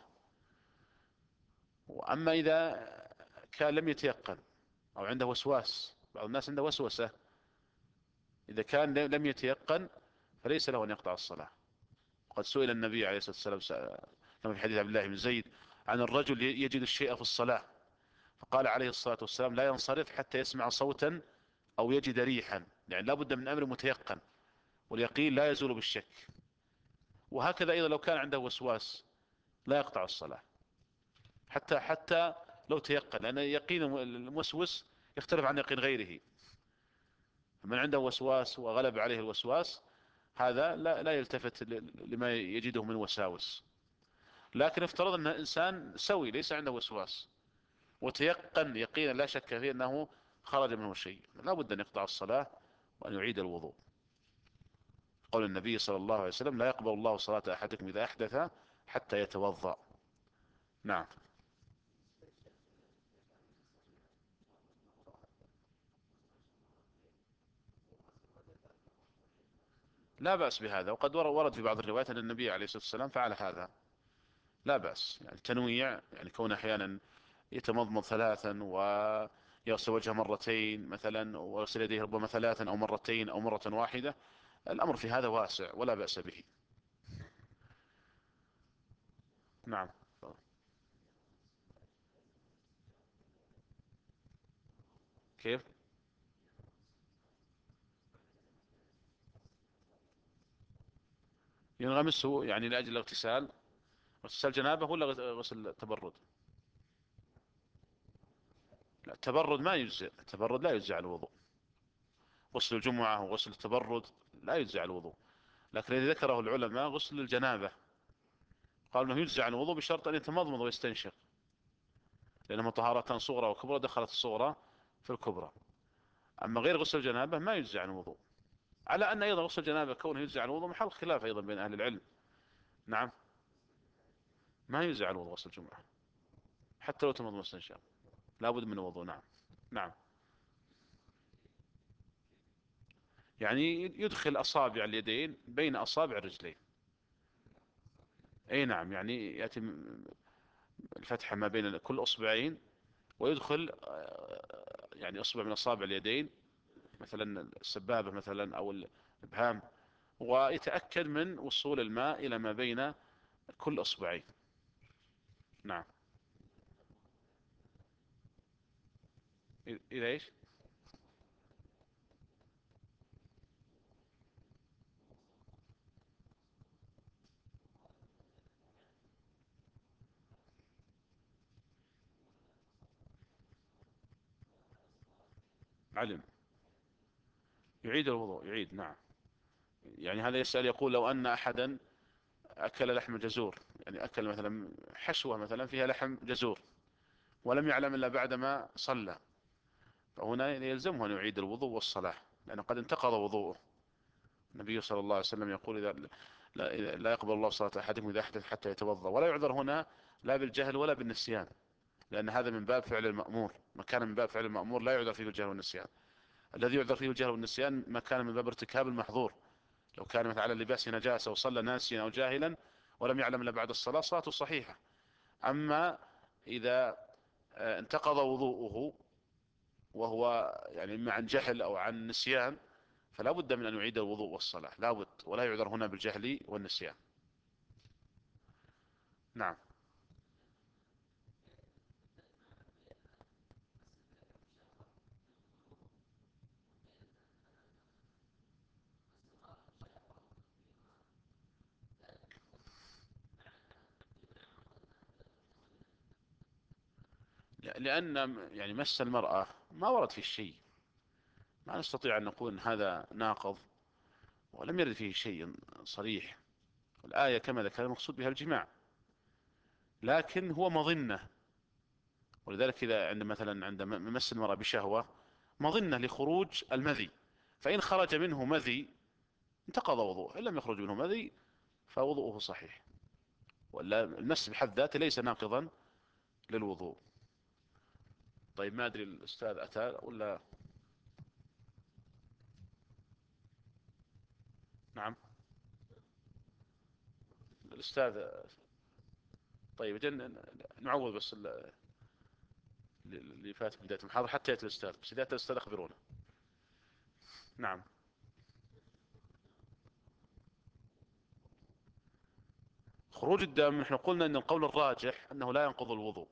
وأما إذا كان لم يتيقن أو عنده وسواس، بعض الناس عنده وسوسة، إذا كان لم يتيقن فليس له أن يقطع الصلاة. قد سئل النبي عليه الصلاة والسلام كما في حديث عبد الله بن زيد عن الرجل يجد الشيء في الصلاة، فقال عليه الصلاة والسلام لا ينصرف حتى يسمع صوتا أو يجد ريحا. يعني لا بد من أمر متيقن، واليقين لا يزول بالشك. وهكذا أيضا لو كان عنده وسواس لا يقطع الصلاة حتى حتى لو تيقن، لأن يقين الموسوس يختلف عن يقين غيره. من عنده وسواس وغلب عليه الوسواس هذا لا لا يلتفت لما يجده من وساوس. لكن افترض أن إنسان سوي ليس عنده وسواس وتيقن يقينا لا شك فيه أنه خرج منه شيء، لا بد أن يقطع الصلاة وأن يعيد الوضوء. قول النبي صلى الله عليه وسلم لا يقبل الله صلاة أحدكم إذا أحدث حتى يتوضأ. نعم. لا بأس بهذا، وقد ورد في بعض الروايات أن النبي عليه الصلاة والسلام فعل هذا. لا بأس، يعني تنويع، يعني كون أحيانا يتمضمض ثلاثا ويغسل وجهه مرتين مثلا، ويغسل يديه ربما ثلاثا أو مرتين أو مرة واحدة. الأمر في هذا واسع ولا بأس به. نعم. كيف؟ ينغمسه يعني لأجل الاغتسال؟ اغتسال جنابه ولا غسل تبرد؟ لا، التبرد ما يجزئ. التبرد لا يجزئ على الوضوء. غسل الجمعة وغسل التبرد لا يجزئ على الوضوء. لكن الذي ذكره العلماء غسل الجنابة، قالوا انه يجزئ عن الوضوء بشرط ان يتمضمض ويستنشق، لانهما طهارتان صغرى وكبرى، دخلت الصغرى في الكبرى. اما غير غسل الجنابة ما يجزئ عن الوضوء. على ان ايضا غسل الجنابة كونه يجزئ عن الوضوء محل خلاف ايضا بين اهل العلم. نعم. ما يجزئ عن الوضوء غسل الجمعة حتى لو تمضمض واستنشق، لابد من الوضوء. نعم. نعم، يعني يدخل اصابع اليدين بين اصابع الرجلين. اي نعم، يعني يأتي الفتحة ما بين كل اصبعين، ويدخل آه، يعني اصبع من اصابع اليدين، مثلا السبابة مثلا او الابهام، ويتأكد من وصول الماء الى ما بين كل اصبعين. نعم. الى ايش؟ علم. يعيد الوضوء، يعيد، نعم. يعني هذا يسأل يقول لو أن أحدا أكل لحم جزور، يعني أكل مثلا حشوة مثلا فيها لحم جزور، ولم يعلم إلا بعدما صلى، فهنا يلزمه أن يعيد الوضوء والصلاة، لأنه قد انتقض وضوءه. النبي صلى الله عليه وسلم يقول إذا لا, إذا لا يقبل الله صلاة أحدكم إذا أحدث حتى يتوضأ، ولا يعذر هنا لا بالجهل ولا بالنسيان، لأن هذا من باب فعل المأمور. ما كان من باب فعل المأمور لا يعذر فيه بالجهل والنسيان. الذي يعذر فيه الجهل والنسيان ما كان من باب ارتكاب المحظور. لو كان مثلا على اللباس نجاسة وصلى ناسيا أو جاهلا ولم يعلم إلا بعد الصلاة، صلاته صحيحة. أما إذا آه، انتقض وضوءه وهو يعني إما عن جهل أو عن نسيان، فلا بد من أن يعيد الوضوء والصلاة، لا بد، ولا يعذر هنا بالجهل والنسيان. نعم. لأن يعني مس المرأة ما ورد فيه شيء، ما نستطيع أن نقول هذا ناقض، ولم يرد فيه شيء صريح. الآية كما ذكر المقصود بها الجماع، لكن هو مظنة. ولذلك إذا عند مثلا عند مس المرأة بشهوة مظنة لخروج المذي، فإن خرج منه مذي انتقض وضوءه، إن لم يخرج منه مذي فوضوءه صحيح. ولا المس بحد ذاته ليس ناقضا للوضوء. طيب ما أدري الأستاذ أتى ولا؟ نعم. الأستاذ. طيب إذن نعوض بس ال- اللي فات بداية المحاضرة حتى يأتي الأستاذ، بس إذا أتى الأستاذ أخبرونا. نعم. خروج الدم نحن قلنا أن القول الراجح أنه لا ينقض الوضوء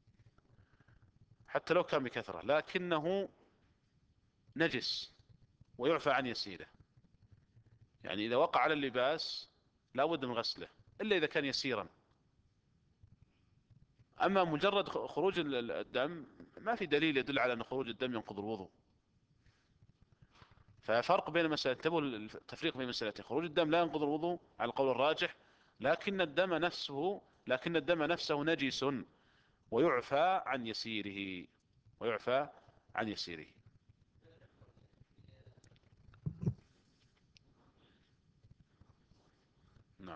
حتى لو كان بكثرة، لكنه نجس ويعفى عن يسيره. يعني إذا وقع على اللباس لا بد من غسله إلا إذا كان يسيرا. أما مجرد خ- خروج ال- ال- الدم ما في دليل يدل على أن خروج الدم ينقض الوضوء. ففرق بين مسألة، انتبهوا التفريق بين مسألتين: خروج الدم لا ينقض الوضوء على القول الراجح، لكن الدم نفسه لكن الدم نفسه نجس ويعفى عن يسيره، ويعفى عن يسيره. نعم.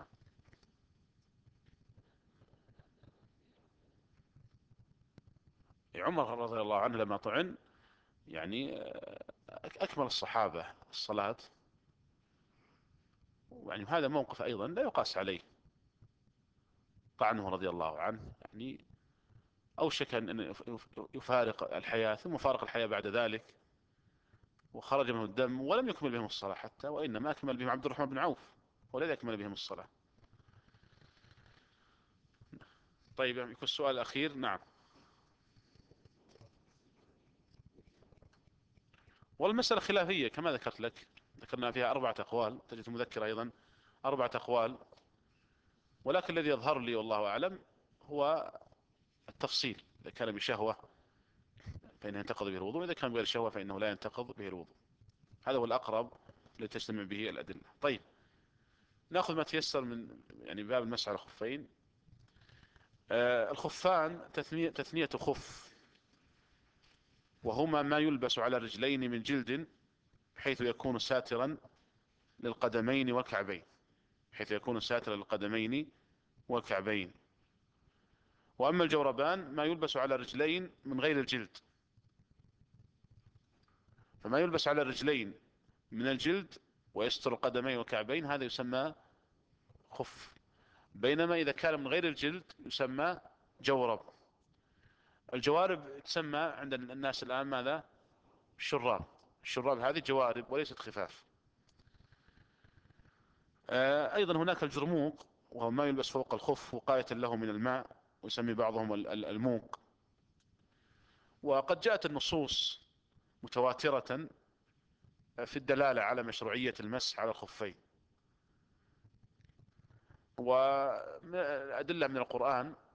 عمر رضي الله عنه لما طعن يعني آه، أكمل الصحابة الصلاة، يعني هذا موقف أيضا لا يقاس عليه. طعنه رضي الله عنه يعني أوشك أن يفارق الحياة، ثم فارق الحياة بعد ذلك، وخرج منه الدم ولم يكمل بهم الصلاة حتى، وإنما أكمل بهم عبد الرحمن بن عوف ولذا أكمل بهم الصلاة. طيب يعني يكون السؤال الأخير. نعم. والمسألة خلافية كما ذكرت لك، ذكرنا فيها أربعة أقوال، تجد مذكرة أيضا أربعة أقوال، ولكن الذي يظهر لي والله أعلم هو التفصيل: إذا كان بشهوة فإنه ينتقض به الوضوء، إذا كان بغير شهوة فإنه لا ينتقض به الوضوء. هذا هو الأقرب لتجتمع به الأدلة. طيب نأخذ ما تيسر من يعني باب المسح على الخفين. آه الخفان تثنية, تثنية خف، وهما ما يلبس على الرجلين من جلد بحيث يكون ساترا للقدمين والكعبين، بحيث يكون ساترا للقدمين والكعبين. وأما الجوربان ما يلبس على الرجلين من غير الجلد، فما يلبس على الرجلين من الجلد ويستر القدمين والكعبين هذا يسمى خف، بينما إذا كان من غير الجلد يسمى جورب. الجوارب تسمى عند الناس الآن ماذا؟ الشراب. الشراب هذه جوارب وليست خفاف. آه، أيضا هناك الجرموق، وهو ما يلبس فوق الخف وقاية له من الماء، ويسمي بعضهم ال- ال- الموق. وقد جاءت النصوص متواترة في الدلالة على مشروعية المسح على الخفين، وأدلة من القرآن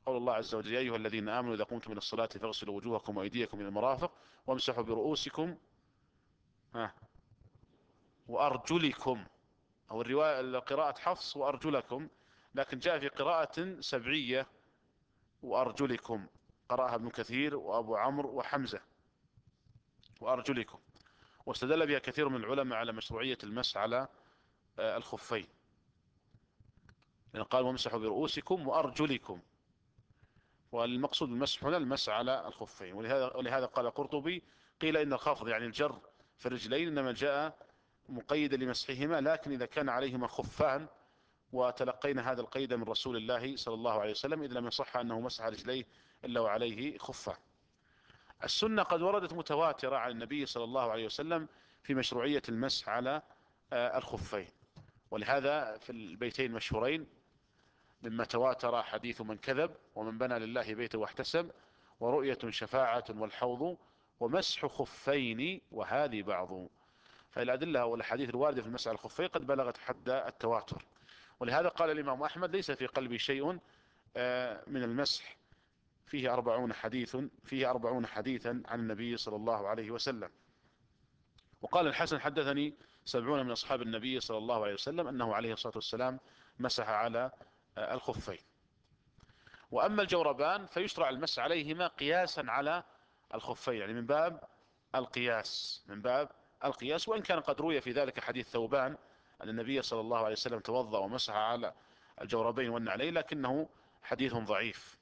قول الله عز وجل: يا أيها الذين آمنوا إذا قمتم من الصلاة فاغسلوا وجوهكم وأيديكم إلى المرافق وامسحوا برؤوسكم ها وأرجلكم. أو الرواية قراءة حفص وأرجلكم، لكن جاء في قراءة سبعية وأرجلكم، قرأها ابن كثير وأبو عمرو وحمزة وأرجلكم. واستدل بها كثير من العلماء على مشروعية المسح على آه، الخفين، لأن قال: وامسحوا برؤوسكم وأرجلكم. والمقصود بالمسح هنا المسح على الخفين. ولهذا ولهذا قال قرطبي: قيل إن الخفض يعني الجر في الرجلين إنما جاء مقيدا لمسحهما، لكن إذا كان عليهما خفان، وتلقينا هذا القيد من رسول الله صلى الله عليه وسلم، إذ لم يصح أنه مسح رجليه إلا وعليه خفان. السنة قد وردت متواترة عن النبي صلى الله عليه وسلم في مشروعية المسح على آه، الخفين. ولهذا في البيتين المشهورين: مما تواتر حديث من كذب، ومن بنى لله بيته واحتسب، ورؤية شفاعة والحوض، ومسح خفين وهذه بعض. فالأدلة والأحاديث الواردة في المسح على الخفين قد بلغت حد التواتر. ولهذا قال الإمام أحمد: ليس في قلبي شيء آه، من المسح، فيه أربعون حديث فيه أربعون حديثا عن النبي صلى الله عليه وسلم. وقال الحسن: حدثني سبعون من أصحاب النبي صلى الله عليه وسلم أنه عليه الصلاة والسلام مسح على آه، الخفين. وأما الجوربان فيشرع المسح عليهما قياسا على الخفين، يعني من باب القياس من باب القياس وإن كان قد روي في ذلك حديث ثوبان أن النبي صلى الله عليه وسلم توضأ ومسح على الجوربين والنعلين، لكنه حديث ضعيف.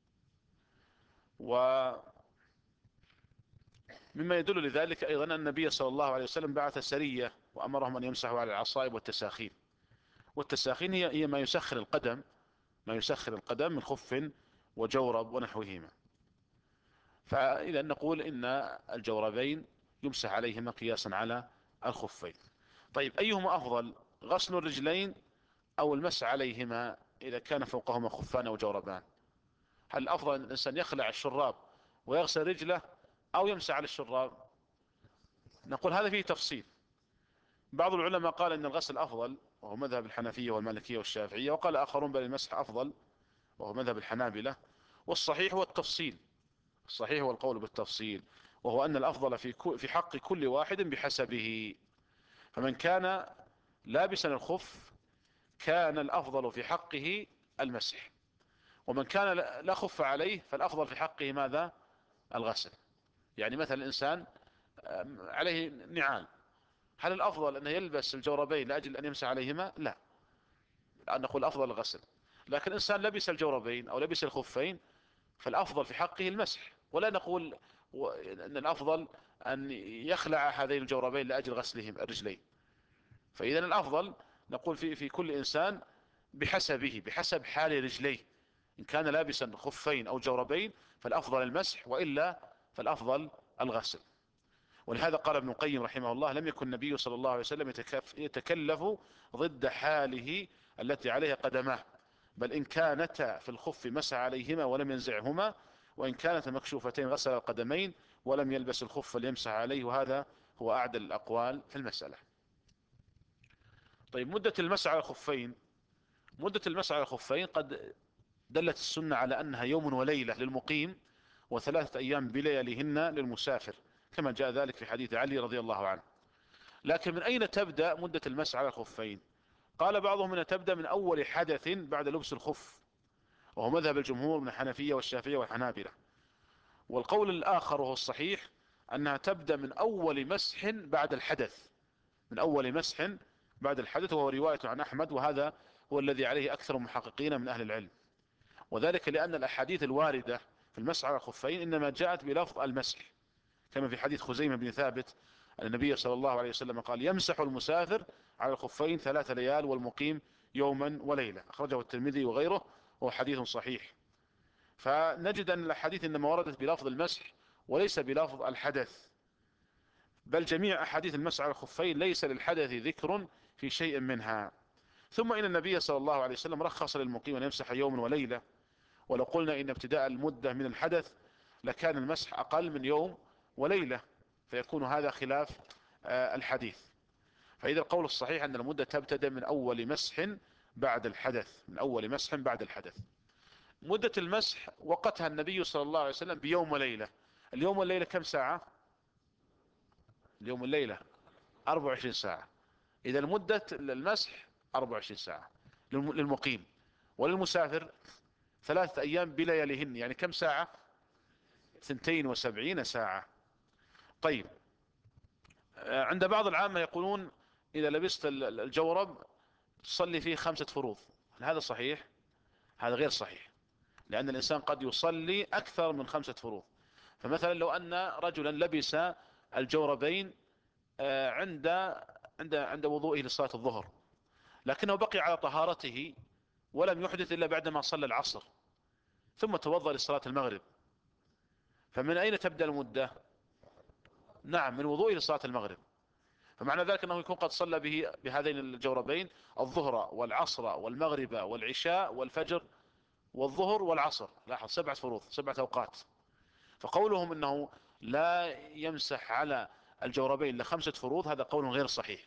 ومما يدل لذلك أيضا أن النبي صلى الله عليه وسلم بعث سرية وأمرهم أن يمسحوا على العصائب والتساخين. والتساخين هي هي ما يسخر القدم ما يسخر القدم من خف وجورب ونحوهما. فإذا نقول إن الجوربين يمسح عليهما قياسا على الخفين. طيب، أيهما أفضل: غسل الرجلين أو المسح عليهما إذا كان فوقهما خفان أو جوربان؟ هل الأفضل أن الإنسان يخلع الشراب ويغسل رجله، أو يمسح على الشراب؟ نقول هذا فيه تفصيل. بعض العلماء قال إن الغسل أفضل، وهو مذهب الحنفية والمالكية والشافعية، وقال آخرون بل المسح أفضل، وهو مذهب الحنابلة. والصحيح هو التفصيل الصحيح هو القول بالتفصيل، وهو أن الأفضل في في حق كل واحد بحسبه. فمن كان لابسا الخف كان الأفضل في حقه المسح، ومن كان لا خف عليه فالأفضل في حقه ماذا؟ الغسل. يعني مثلا الإنسان عليه نعال، هل الأفضل أنه يلبس الجوربين لأجل أن يمسح عليهما؟ لا، أن نقول أفضل الغسل. لكن إنسان لبس الجوربين أو لبس الخفين فالأفضل في حقه المسح، ولا نقول أن الأفضل أن يخلع هذين الجوربين لأجل غسلهم الرجلين. فإذا الأفضل نقول في في كل إنسان بحسبه بحسب حال رجليه. إن كان لابسا خفين أو جوربين فالأفضل المسح، وإلا فالأفضل الغسل. ولهذا قال ابن القيم رحمه الله: لم يكن النبي صلى الله عليه وسلم يتكلف ضد حاله التي عليها قدماه، بل إن كانتا في الخف مسح عليهما ولم ينزعهما، وإن كانتا مكشوفتين غسل القدمين ولم يلبس الخف ليمسح عليه. وهذا هو أعدل الأقوال في المسألة. طيب، مدة المسح على الخفين مدة المسح على الخفين قد دلت السنة على أنها يوم وليلة للمقيم، وثلاثة أيام بلياليهن للمسافر، كما جاء ذلك في حديث علي رضي الله عنه. لكن من أين تبدأ مدة المسح على الخفين؟ قال بعضهم أنها تبدأ من أول حدث بعد لبس الخف، وهو مذهب الجمهور من الحنفية والشافعية والحنابلة. والقول الآخر وهو الصحيح أنها تبدأ من أول مسح بعد الحدث من أول مسح بعد الحدث وهو رواية عن أحمد، وهذا هو الذي عليه أكثر المحققين من أهل العلم. وذلك لأن الأحاديث الواردة في المسح على الخفين إنما جاءت بلفظ المسح، كما في حديث خزيمة بن ثابت أن النبي صلى الله عليه وسلم قال: يمسح المسافر على الخفين ثلاث ليال والمقيم يوما وليلة، أخرجه الترمذي وغيره، وهو حديث صحيح. فنجد أن الأحاديث إنما وردت بلفظ المسح وليس بلفظ الحدث، بل جميع أحاديث المسح على الخفين ليس للحدث ذكر في شيء منها. ثم إن النبي صلى الله عليه وسلم رخص للمقيم أن يمسح يوم وليلة، ولو قلنا إن ابتداء المدة من الحدث لكان المسح أقل من يوم وليلة، فيكون هذا خلاف آه، الحديث. فإذا القول الصحيح أن المدة تبتدأ من أول مسح بعد الحدث من أول مسح بعد الحدث. مدة المسح وقتها النبي صلى الله عليه وسلم بيوم وليلة. اليوم والليلة كم ساعة؟ اليوم والليلة أربع وعشرين ساعة. إذا مدة المسح أربع وعشرين ساعة للم- للمقيم. وللمسافر ثلاثة أيام بلياليهن، يعني كم ساعة؟ ثنتين وسبعين ساعة. طيب، آه، عند بعض العامة يقولون إذا لبست ال- ال- الجورب تصلي فيه خمسة فروض. هل هذا صحيح؟ هذا غير صحيح، لأن الإنسان قد يصلي أكثر من خمسة فروض. فمثلا لو أن رجلا لبس الجوربين آه، عند عند عند وضوئه لصلاة الظهر، لكنه بقي على طهارته ولم يحدث إلا بعدما صلى العصر، ثم توضأ لصلاة المغرب، فمن أين تبدأ المدة؟ نعم، من وضوئه لصلاة المغرب. فمعنى ذلك أنه يكون قد صلى به بهذين الجوربين الظهر والعصر والمغرب والعشاء والفجر والظهر والعصر. لاحظ، سبعة فروض، سبعة أوقات. فقولهم أنه لا يمسح على الجوربين لخمسة فروض هذا قول غير صحيح،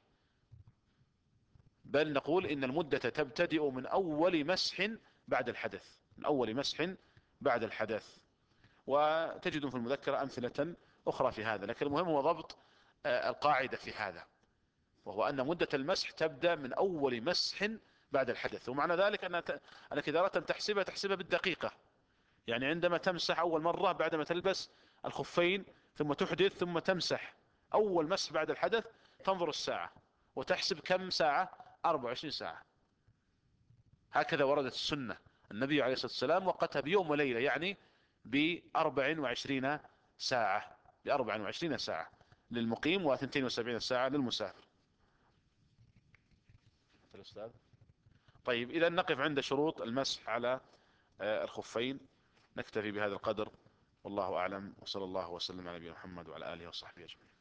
بل نقول إن المدة تبتدئ من أول مسح بعد الحدث، من أول مسح بعد الحدث. وتجد في المذكرة أمثلة أخرى في هذا، لكن المهم هو ضبط آه، القاعدة في هذا، وهو أن مدة المسح تبدأ من أول مسح بعد الحدث. ومعنى ذلك أن أنك إذا أردت أن تحسبها تحسبها بالدقيقة، يعني عندما تمسح أول مرة بعدما تلبس الخفين ثم تحدث ثم تمسح أول مسح بعد الحدث، تنظر الساعة وتحسب كم ساعة؟ أربع وعشرين ساعة. هكذا وردت السنة. النبي عليه الصلاة والسلام وقتها بيوم وليلة، يعني بأربع وعشرين ساعة، بأربع وعشرين ساعة للمقيم وثنتين وسبعين ساعة للمسافر. الأستاذ. طيب، إذا نقف عند شروط المسح على آه، الخفين. نكتفي بهذا القدر، والله أعلم، وصلى الله وسلم على نبينا محمد وعلى آله وصحبه أجمعين.